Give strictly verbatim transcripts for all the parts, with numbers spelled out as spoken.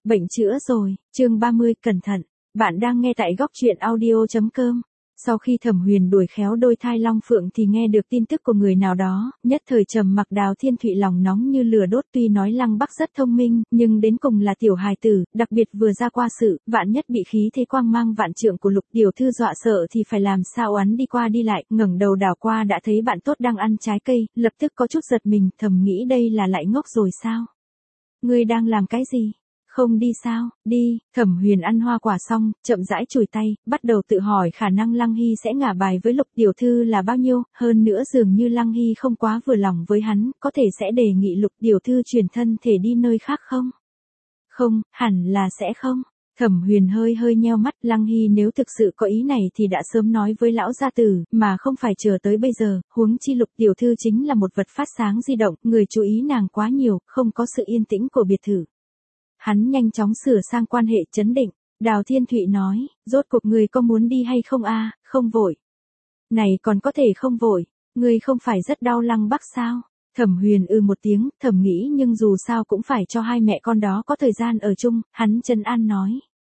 Bệnh chữa rồi, chương ba mươi, cẩn thận. Bạn đang nghe tại góc truyện audio chấm com. Sau khi Thẩm Huyền đuổi khéo đôi thai long phượng thì nghe được tin tức của người nào đó, nhất thời trầm mặc. Đào Thiên Thụy lòng nóng như lửa đốt, tuy nói Lăng Bắc rất thông minh, nhưng đến cùng là tiểu hài tử, đặc biệt vừa ra qua sự, vạn nhất bị khí thế quang mang vạn trượng của Lục tiểu thư dọa sợ thì phải làm sao oán đi qua đi lại. Ngẩng đầu đảo qua đã thấy bạn tốt đang ăn trái cây, lập tức có chút giật mình, thầm nghĩ đây là lại ngốc rồi sao? Ngươi đang làm cái gì? Không đi sao? Đi. Thẩm Huyền ăn hoa quả xong, chậm rãi chùi tay, bắt đầu tự hỏi khả năng Lăng Hy sẽ ngả bài với Lục tiểu thư là bao nhiêu, hơn nữa dường như Lăng Hy không quá vừa lòng với hắn, có thể sẽ đề nghị Lục tiểu thư chuyển thân thể đi nơi khác không? Không, hẳn là sẽ không. Thẩm Huyền hơi hơi nheo mắt, Lăng Hy nếu thực sự có ý này thì đã sớm nói với lão gia tử, mà không phải chờ tới bây giờ, huống chi Lục tiểu thư chính là một vật phát sáng di động, người chú ý nàng quá nhiều, không có sự yên tĩnh của biệt thự. Hắn nhanh chóng sửa sang quan hệ trấn định. Đào Thiên Thụy nói, rốt cuộc người có muốn đi hay không a? Không vội. Này còn có thể không vội, người không phải rất đau Lăng Bắc sao? Thẩm Huyền ư một tiếng, thầm nghĩ nhưng dù sao cũng phải cho hai mẹ con đó có thời gian ở chung, hắn trấn an nói.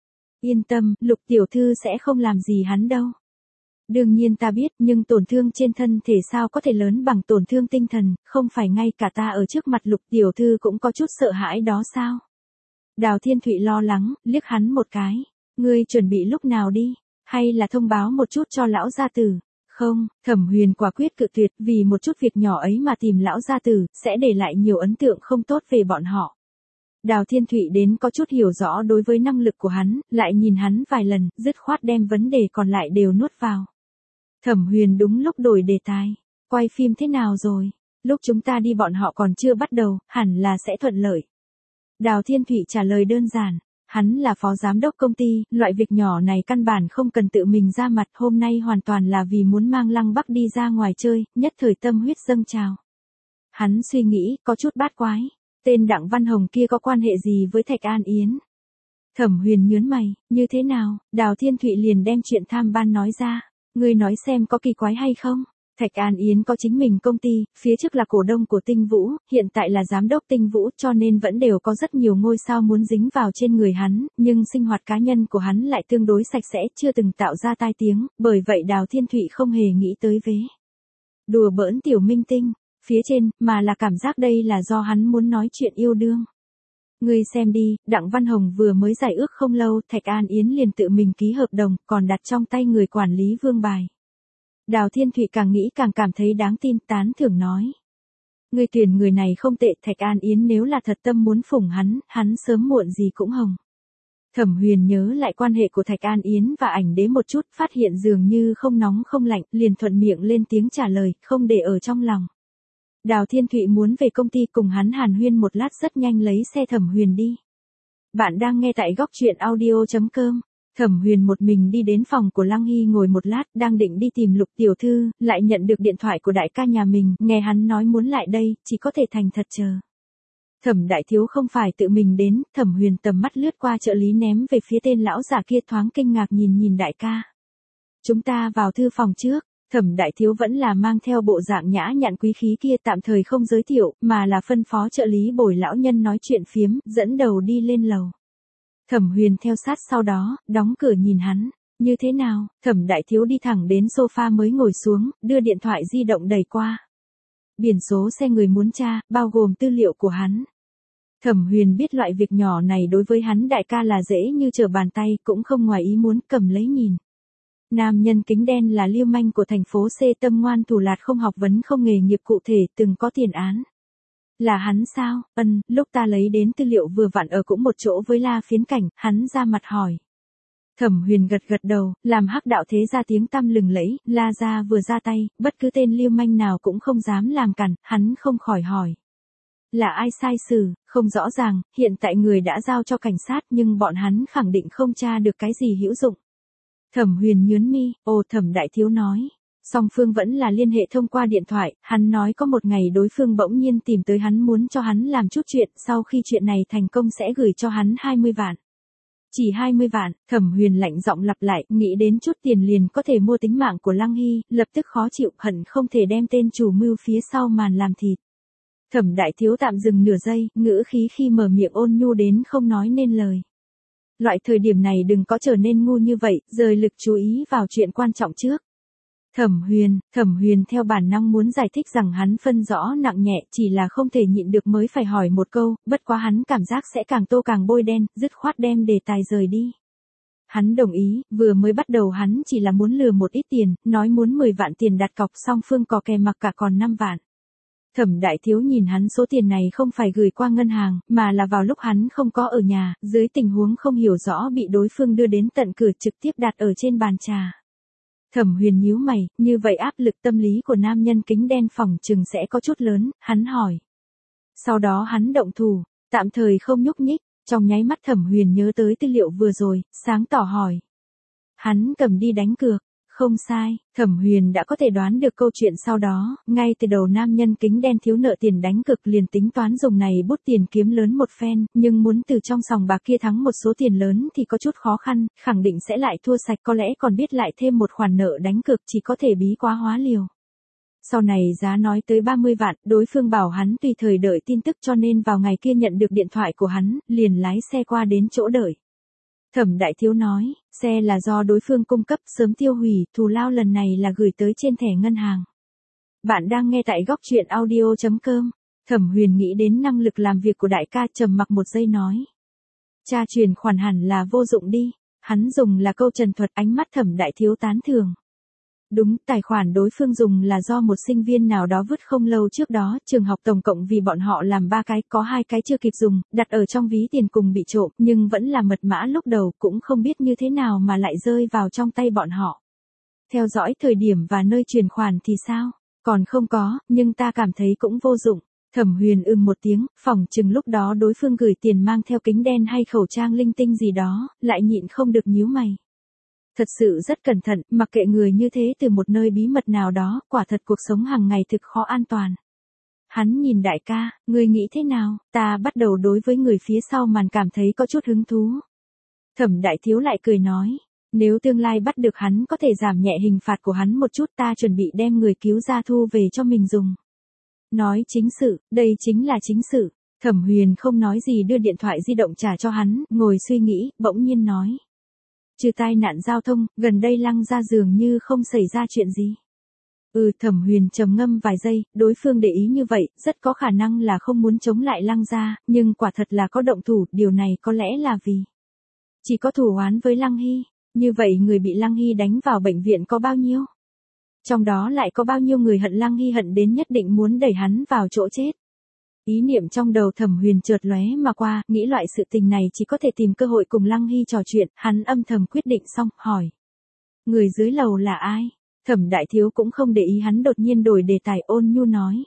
Yên tâm, Lục tiểu thư sẽ không làm gì hắn đâu. Đương nhiên ta biết, nhưng tổn thương trên thân thể sao có thể lớn bằng tổn thương tinh thần, không phải ngay cả ta ở trước mặt Lục tiểu thư cũng có chút sợ hãi đó sao? Đào Thiên Thụy lo lắng, liếc hắn một cái. Ngươi chuẩn bị lúc nào đi? Hay là thông báo một chút cho lão gia tử? Không, Thẩm Huyền quả quyết cự tuyệt, vì một chút việc nhỏ ấy mà tìm lão gia tử, sẽ để lại nhiều ấn tượng không tốt về bọn họ. Đào Thiên Thụy đến có chút hiểu rõ đối với năng lực của hắn, lại nhìn hắn vài lần, dứt khoát đem vấn đề còn lại đều nuốt vào. Thẩm Huyền đúng lúc đổi đề tài. Quay phim thế nào rồi? Lúc chúng ta đi bọn họ còn chưa bắt đầu, hẳn là sẽ thuận lợi. Đào Thiên Thụy trả lời đơn giản, hắn là phó giám đốc công ty, loại việc nhỏ này căn bản không cần tự mình ra mặt, hôm nay hoàn toàn là vì muốn mang Lăng Bắc đi ra ngoài chơi, nhất thời tâm huyết dâng trào. Hắn suy nghĩ, có chút bát quái, tên Đặng Văn Hồng kia có quan hệ gì với Thạch An Yến? Thẩm Huyền nhớn mày, như thế nào? Đào Thiên Thụy liền đem chuyện tham ban nói ra, ngươi nói xem có kỳ quái hay không? Thạch An Yến có chính mình công ty, phía trước là cổ đông của Tinh Vũ, hiện tại là giám đốc Tinh Vũ, cho nên vẫn đều có rất nhiều ngôi sao muốn dính vào trên người hắn, nhưng sinh hoạt cá nhân của hắn lại tương đối sạch sẽ, chưa từng tạo ra tai tiếng, bởi vậy Đào Thiên Thụy không hề nghĩ tới vế đùa bỡn tiểu minh tinh phía trên, mà là cảm giác đây là do hắn muốn nói chuyện yêu đương. Ngươi xem đi, Đặng Văn Hồng vừa mới giải ước không lâu, Thạch An Yến liền tự mình ký hợp đồng, còn đặt trong tay người quản lý vương bài. Đào Thiên Thụy càng nghĩ càng cảm thấy đáng tin, tán thưởng nói. Ngươi tuyển người này không tệ, Thạch An Yến nếu là thật tâm muốn phủng hắn, hắn sớm muộn gì cũng hồng. Thẩm Huyền nhớ lại quan hệ của Thạch An Yến và ảnh đế một chút, phát hiện dường như không nóng không lạnh, liền thuận miệng lên tiếng trả lời, không để ở trong lòng. Đào Thiên Thụy muốn về công ty cùng hắn hàn huyên một lát, rất nhanh lấy xe Thẩm Huyền đi. Bạn đang nghe tại góc truyện audio chấm com. Thẩm Huyền một mình đi đến phòng của Lăng Hy ngồi một lát, đang định đi tìm Lục tiểu thư, lại nhận được điện thoại của đại ca nhà mình, nghe hắn nói muốn lại đây, chỉ có thể thành thật chờ. Thẩm đại thiếu không phải tự mình đến, Thẩm Huyền tầm mắt lướt qua trợ lý ném về phía tên lão già kia, thoáng kinh ngạc nhìn nhìn đại ca. Chúng ta vào thư phòng trước. Thẩm đại thiếu vẫn là mang theo bộ dạng nhã nhặn quý khí kia, tạm thời không giới thiệu, mà là phân phó trợ lý bồi lão nhân nói chuyện phiếm, dẫn đầu đi lên lầu. Thẩm Huyền theo sát sau đó, đóng cửa nhìn hắn. Như thế nào? Thẩm đại thiếu đi thẳng đến sofa mới ngồi xuống, đưa điện thoại di động đẩy qua. Biển số xe người muốn tra, bao gồm tư liệu của hắn. Thẩm Huyền biết loại việc nhỏ này đối với hắn đại ca là dễ như trở bàn tay, cũng không ngoài ý muốn, cầm lấy nhìn. Nam nhân kính đen là lưu manh của thành phố C, tâm ngoan thủ lạt, không học vấn không nghề nghiệp cụ thể, từng có tiền án. Là hắn sao? Ân, lúc ta lấy đến tư liệu vừa vặn ở cũng một chỗ với La Phiến Cảnh, hắn ra mặt hỏi. Thẩm Huyền gật gật đầu, làm hắc đạo thế ra tiếng tăm lừng lẫy, La gia vừa ra tay, bất cứ tên lưu manh nào cũng không dám làm cản, hắn không khỏi hỏi. Là ai sai xử? Không rõ ràng, hiện tại người đã giao cho cảnh sát nhưng bọn hắn khẳng định không tra được cái gì hữu dụng. Thẩm Huyền nhướng mi, ồ, Thẩm đại thiếu nói. Song phương vẫn là liên hệ thông qua điện thoại, hắn nói có một ngày đối phương bỗng nhiên tìm tới hắn muốn cho hắn làm chút chuyện, sau khi chuyện này thành công sẽ gửi cho hắn hai mươi vạn. Chỉ hai mươi vạn, Thẩm Huyền lạnh giọng lặp lại, nghĩ đến chút tiền liền có thể mua tính mạng của Lăng Hy, lập tức khó chịu, hận không thể đem tên chủ mưu phía sau màn làm thịt. Thẩm đại thiếu tạm dừng nửa giây, ngữ khí khi mở miệng ôn nhu đến không nói nên lời. Loại thời điểm này đừng có trở nên ngu như vậy, rời lực chú ý vào chuyện quan trọng trước. Thẩm Huyền, Thẩm Huyền theo bản năng muốn giải thích rằng hắn phân rõ nặng nhẹ, chỉ là không thể nhịn được mới phải hỏi một câu, bất quá hắn cảm giác sẽ càng tô càng bôi đen, dứt khoát đem đề tài rời đi. Hắn đồng ý, vừa mới bắt đầu hắn chỉ là muốn lừa một ít tiền, nói muốn mười vạn tiền đặt cọc, song phương cò kè mặc cả còn năm vạn. Thẩm đại thiếu nhìn hắn số tiền này không phải gửi qua ngân hàng, mà là vào lúc hắn không có ở nhà, dưới tình huống không hiểu rõ bị đối phương đưa đến tận cửa trực tiếp đặt ở trên bàn trà. Thẩm Huyền nhíu mày, như vậy áp lực tâm lý của nam nhân kính đen phỏng chừng sẽ có chút lớn, hắn hỏi. Sau đó hắn động thủ, tạm thời không nhúc nhích, trong nháy mắt Thẩm Huyền nhớ tới tư liệu vừa rồi, sáng tỏ hỏi. Hắn cầm đi đánh cược. Không sai, Thẩm Huyền đã có thể đoán được câu chuyện sau đó, ngay từ đầu nam nhân kính đen thiếu nợ tiền đánh cược liền tính toán dùng này bút tiền kiếm lớn một phen, nhưng muốn từ trong sòng bạc kia thắng một số tiền lớn thì có chút khó khăn, khẳng định sẽ lại thua sạch, có lẽ còn biết lại thêm một khoản nợ đánh cược, chỉ có thể bí quá hóa liều. Sau này giá nói tới ba mươi vạn, đối phương bảo hắn tùy thời đợi tin tức, cho nên vào ngày kia nhận được điện thoại của hắn, liền lái xe qua đến chỗ đợi. Thẩm đại thiếu nói, xe là do đối phương cung cấp, sớm tiêu hủy, thù lao lần này là gửi tới trên thẻ ngân hàng. Bạn đang nghe tại góc truyện audio chấm com. Thẩm Huyền nghĩ đến năng lực làm việc của đại ca, trầm mặc một giây nói. Cha truyền khoản hẳn là vô dụng đi. Hắn dùng là câu trần thuật, ánh mắt Thẩm đại thiếu tán thưởng. Đúng, tài khoản đối phương dùng là do một sinh viên nào đó vứt không lâu trước đó, trường học tổng cộng vì bọn họ làm ba cái, có hai cái chưa kịp dùng, đặt ở trong ví tiền cùng bị trộm, nhưng vẫn là mật mã lúc đầu, cũng không biết như thế nào mà lại rơi vào trong tay bọn họ. Theo dõi thời điểm và nơi chuyển khoản thì sao? Còn không có, nhưng ta cảm thấy cũng vô dụng. Thẩm Huyền ừm một tiếng, phỏng chừng lúc đó đối phương gửi tiền mang theo kính đen hay khẩu trang linh tinh gì đó, lại nhịn không được nhíu mày. Thật sự rất cẩn thận, mặc kệ người như thế từ một nơi bí mật nào đó, quả thật cuộc sống hàng ngày thực khó an toàn. Hắn nhìn đại ca, ngươi nghĩ thế nào? Ta bắt đầu đối với người phía sau màn cảm thấy có chút hứng thú. Thẩm đại thiếu lại cười nói, nếu tương lai bắt được hắn có thể giảm nhẹ hình phạt của hắn một chút, ta chuẩn bị đem người cứu ra thu về cho mình dùng. Nói chính sự, đây chính là chính sự. Thẩm Huyền không nói gì đưa điện thoại di động trả cho hắn, ngồi suy nghĩ, bỗng nhiên nói. Trừ tai nạn giao thông, gần đây Lăng gia dường như không xảy ra chuyện gì. Ừ, Thẩm Huyền trầm ngâm vài giây, đối phương để ý như vậy, rất có khả năng là không muốn chống lại Lăng gia, nhưng quả thật là có động thủ, điều này có lẽ là vì chỉ có thù oán với Lăng Hy, như vậy người bị Lăng Hy đánh vào bệnh viện có bao nhiêu? Trong đó lại có bao nhiêu người hận Lăng Hy hận đến nhất định muốn đẩy hắn vào chỗ chết? Ý niệm trong đầu Thẩm Huyền chợt lóe mà qua, nghĩ loại sự tình này chỉ có thể tìm cơ hội cùng Lăng Hy trò chuyện, hắn âm thầm quyết định xong, hỏi. Người dưới lầu là ai? Thẩm đại thiếu cũng không để ý hắn đột nhiên đổi đề tài, ôn nhu nói.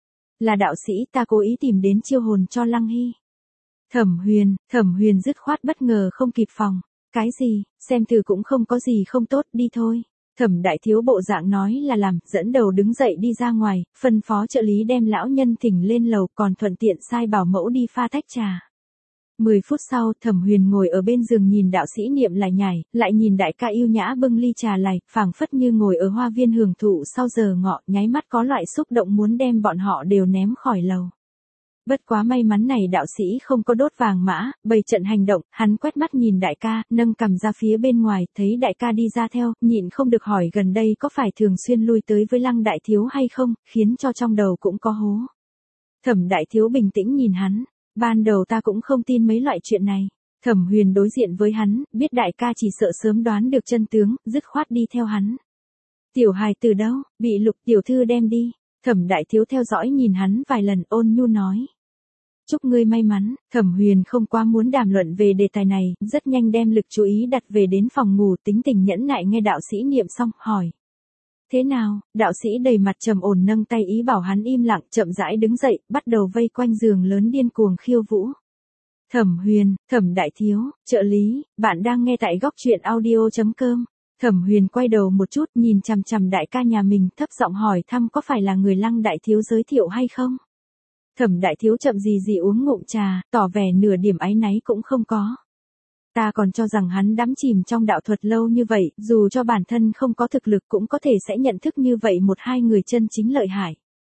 Là đạo sĩ, ta cố ý tìm đến chiêu hồn cho Lăng Hy. Thẩm Huyền, Thẩm Huyền dứt khoát bất ngờ không kịp phòng. Cái gì, xem thử cũng không có gì không tốt, đi thôi. Thẩm đại thiếu bộ dạng nói là làm, dẫn đầu đứng dậy đi ra ngoài, phân phó trợ lý đem lão nhân thỉnh lên lầu, còn thuận tiện sai bảo mẫu đi pha tách trà. Mười phút sau, Thẩm Huyền ngồi ở bên giường nhìn đạo sĩ niệm lại nhảy, lại nhìn đại ca yêu nhã bưng ly trà lại, phảng phất như ngồi ở hoa viên hưởng thụ sau giờ ngọ, nháy mắt có loại xúc động muốn đem bọn họ đều ném khỏi lầu. Bất quá may mắn này đạo sĩ không có đốt vàng mã, bày trận hành động, hắn quét mắt nhìn đại ca, nâng cằm ra phía bên ngoài, thấy đại ca đi ra theo, nhịn không được hỏi gần đây có phải thường xuyên lui tới với Lăng đại thiếu hay không, khiến cho trong đầu cũng có hố. Thẩm đại thiếu bình tĩnh nhìn hắn, ban đầu ta cũng không tin mấy loại chuyện này. Thẩm Huyền đối diện với hắn, biết đại ca chỉ sợ sớm đoán được chân tướng, dứt khoát đi theo hắn. Tiểu hài từ đâu, bị Lục tiểu thư đem đi. Thẩm đại thiếu theo dõi nhìn hắn vài lần, ôn nhu nói. Chúc ngươi may mắn. Thẩm Huyền không quá muốn đàm luận về đề tài này, rất nhanh đem lực chú ý đặt về đến phòng ngủ, tính tình nhẫn nại nghe đạo sĩ niệm xong, hỏi. Thế nào? Đạo sĩ đầy mặt trầm ổn nâng tay ý bảo hắn im lặng, chậm rãi đứng dậy, bắt đầu vây quanh giường lớn điên cuồng khiêu vũ. Thẩm Huyền, Thẩm đại thiếu, trợ lý, bạn đang nghe tại góc truyện audio chấm com. Thẩm Huyền quay đầu một chút, nhìn chằm chằm đại ca nhà mình, thấp giọng hỏi thăm có phải là người Lăng đại thiếu giới thiệu hay không? Thẩm đại thiếu chậm gì gì uống ngụm trà, tỏ vẻ nửa điểm áy náy cũng không có. Ta còn cho rằng hắn đắm chìm trong đạo thuật lâu như vậy, dù cho bản thân không có thực lực cũng có thể sẽ nhận thức như vậy một hai người chân chính lợi hại.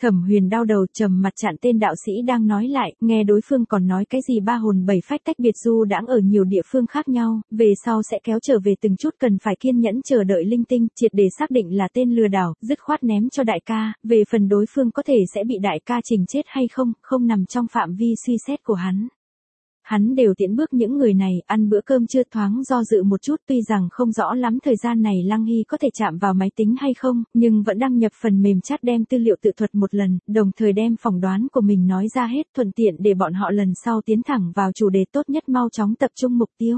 Thẩm Huyền đau đầu trầm mặt chặn tên đạo sĩ đang nói lại, nghe đối phương còn nói cái gì ba hồn bảy phách tách biệt du đãng ở nhiều địa phương khác nhau, về sau sẽ kéo trở về từng chút, cần phải kiên nhẫn chờ đợi linh tinh, triệt để xác định là tên lừa đảo, dứt khoát ném cho đại ca, về phần đối phương có thể sẽ bị đại ca trình chết hay không, không nằm trong phạm vi suy xét của hắn. Hắn đều tiễn bước những người này, ăn bữa cơm trưa thoáng do dự một chút, tuy rằng không rõ lắm thời gian này Lăng Hy có thể chạm vào máy tính hay không, nhưng vẫn đăng nhập phần mềm chat đem tư liệu tự thuật một lần, đồng thời đem phỏng đoán của mình nói ra hết, thuận tiện để bọn họ lần sau tiến thẳng vào chủ đề, tốt nhất mau chóng tập trung mục tiêu.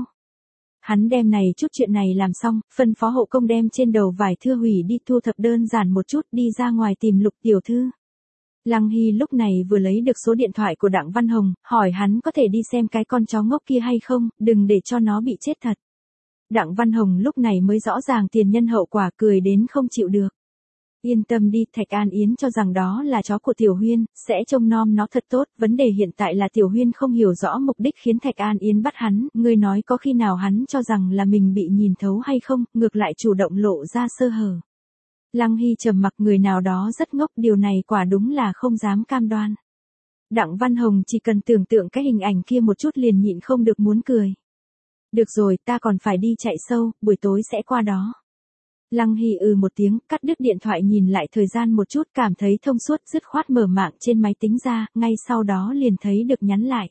Hắn đem này chút chuyện này làm xong, phân phó hộ công đem trên đầu vải thưa hủy đi, thu thập đơn giản một chút, đi ra ngoài tìm Lục tiểu thư. Lăng Hy lúc này vừa lấy được số điện thoại của Đặng Văn Hồng, hỏi hắn có thể đi xem cái con chó ngốc kia hay không, đừng để cho nó bị chết thật. Đặng Văn Hồng lúc này mới rõ ràng tiền nhân hậu quả, cười đến không chịu được. Yên tâm đi, Thạch An Yến cho rằng đó là chó của Tiểu Huyên, sẽ trông nom nó thật tốt, vấn đề hiện tại là Tiểu Huyên không hiểu rõ mục đích khiến Thạch An Yến bắt hắn, ngươi nói có khi nào hắn cho rằng là mình bị nhìn thấu hay không, ngược lại chủ động lộ ra sơ hở. Lăng Hy trầm mặc, người nào đó rất ngốc, điều này quả đúng là không dám cam đoan. Đặng Văn Hồng chỉ cần tưởng tượng cái hình ảnh kia một chút liền nhịn không được muốn cười. Được rồi, ta còn phải đi chạy sâu, buổi tối sẽ qua đó. Lăng Hy ừ một tiếng, cắt đứt điện thoại, nhìn lại thời gian một chút, cảm thấy thông suốt, dứt khoát mở mạng trên máy tính ra, ngay sau đó liền thấy được nhắn lại.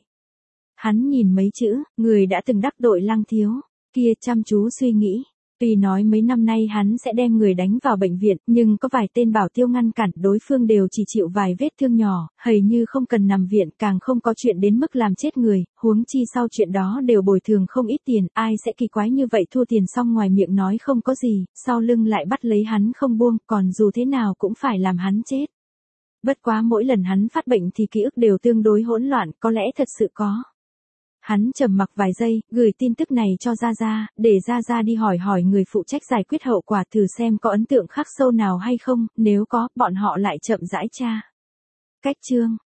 Hắn nhìn mấy chữ, người đã từng đắc tội Lăng thiếu, kia chăm chú suy nghĩ. Tuy nói mấy năm nay hắn sẽ đem người đánh vào bệnh viện, nhưng có vài tên bảo tiêu ngăn cản, đối phương đều chỉ chịu vài vết thương nhỏ, hầu như không cần nằm viện, càng không có chuyện đến mức làm chết người, huống chi sau chuyện đó đều bồi thường không ít tiền, ai sẽ kỳ quái như vậy, thua tiền xong ngoài miệng nói không có gì, sau lưng lại bắt lấy hắn không buông, còn dù thế nào cũng phải làm hắn chết. Bất quá mỗi lần hắn phát bệnh thì ký ức đều tương đối hỗn loạn, có lẽ thật sự có. Hắn trầm mặc vài giây, gửi tin tức này cho Gia Gia, để Gia Gia đi hỏi hỏi người phụ trách giải quyết hậu quả, thử xem có ấn tượng khắc sâu nào hay không, nếu có, bọn họ lại chậm rãi tra. Cách chương